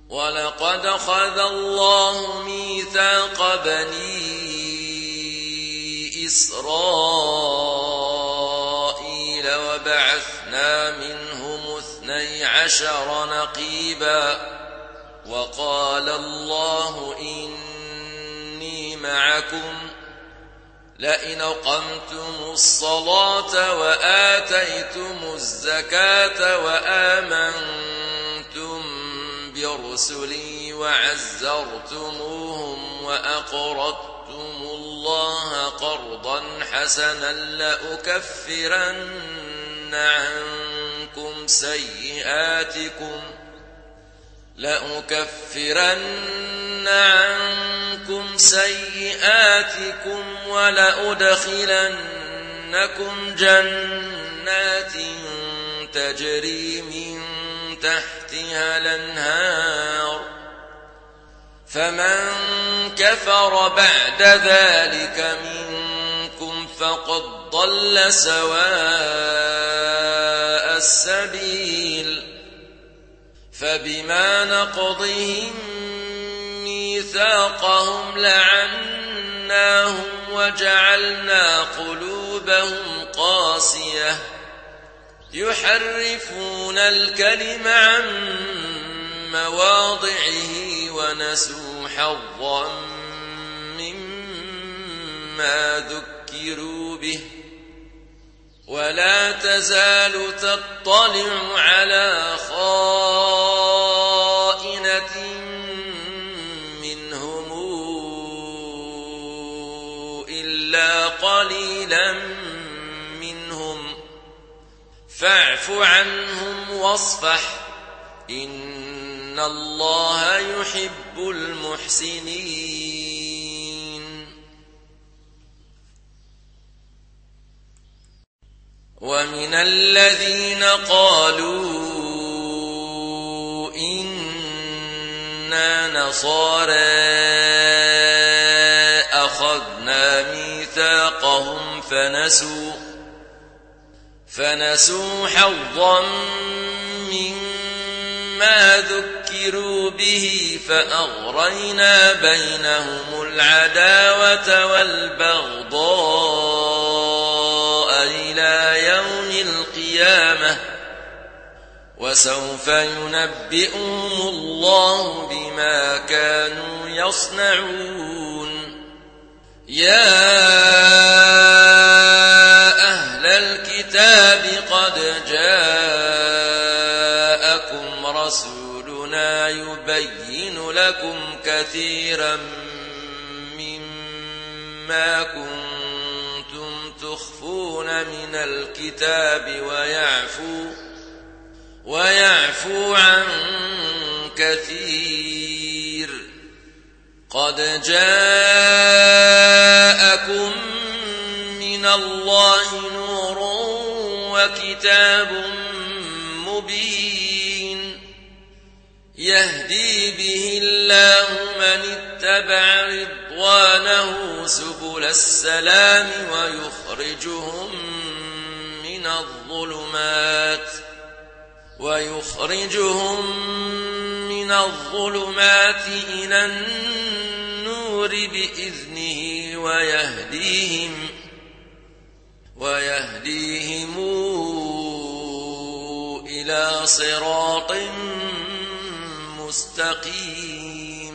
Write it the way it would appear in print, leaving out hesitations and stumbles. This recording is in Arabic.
ولقد أخذ الله ميثاق بني إسرائيل وبعثنا منهم 12 نقيبا وقال الله إني معكم لئن أقمتم الصلاة وآتيتم الزكاة وآمنتم برسلي وعزرتموهم وأقرضتم الله قرضا حسنا لأكفرن عنكم سيئاتكم ولأدخلنكم جنات تجري من تحتها الأنهار فمن كفر بعد ذلك منكم فقد ضل سواء السبيل فبما نقضهم ميثاقهم لعناهم وجعلنا قلوبهم قاسية يحرفون الكلم عن مواضعه ونسوا حظا مما ذكروا به ولا تزال تطلع على خائنة منهم إلا قليلا منهم فاعف عنهم واصفح إن الله يحب المحسنين. ومن الذين قالوا إنا نصارى أخذنا ميثاقهم فنسوا حظا مما ذكروا به فأغرينا بينهم العداوة والبغضاء إلى يوم القيامة وسوف ينبئهم الله بما كانوا يصنعون. يا أهل الكتاب قد جاءكم رسولنا يبين لكم كثيرا مما كنتم تخفون من الكتاب ويعفو عن كثير. قد جاءكم من الله نور وكتاب مبين يهدي به الله من اتبع رضوانه سبل السلام ويخرجهم من الظلمات إلى النور بإذنه ويهديهم إلى صراط مستقيم.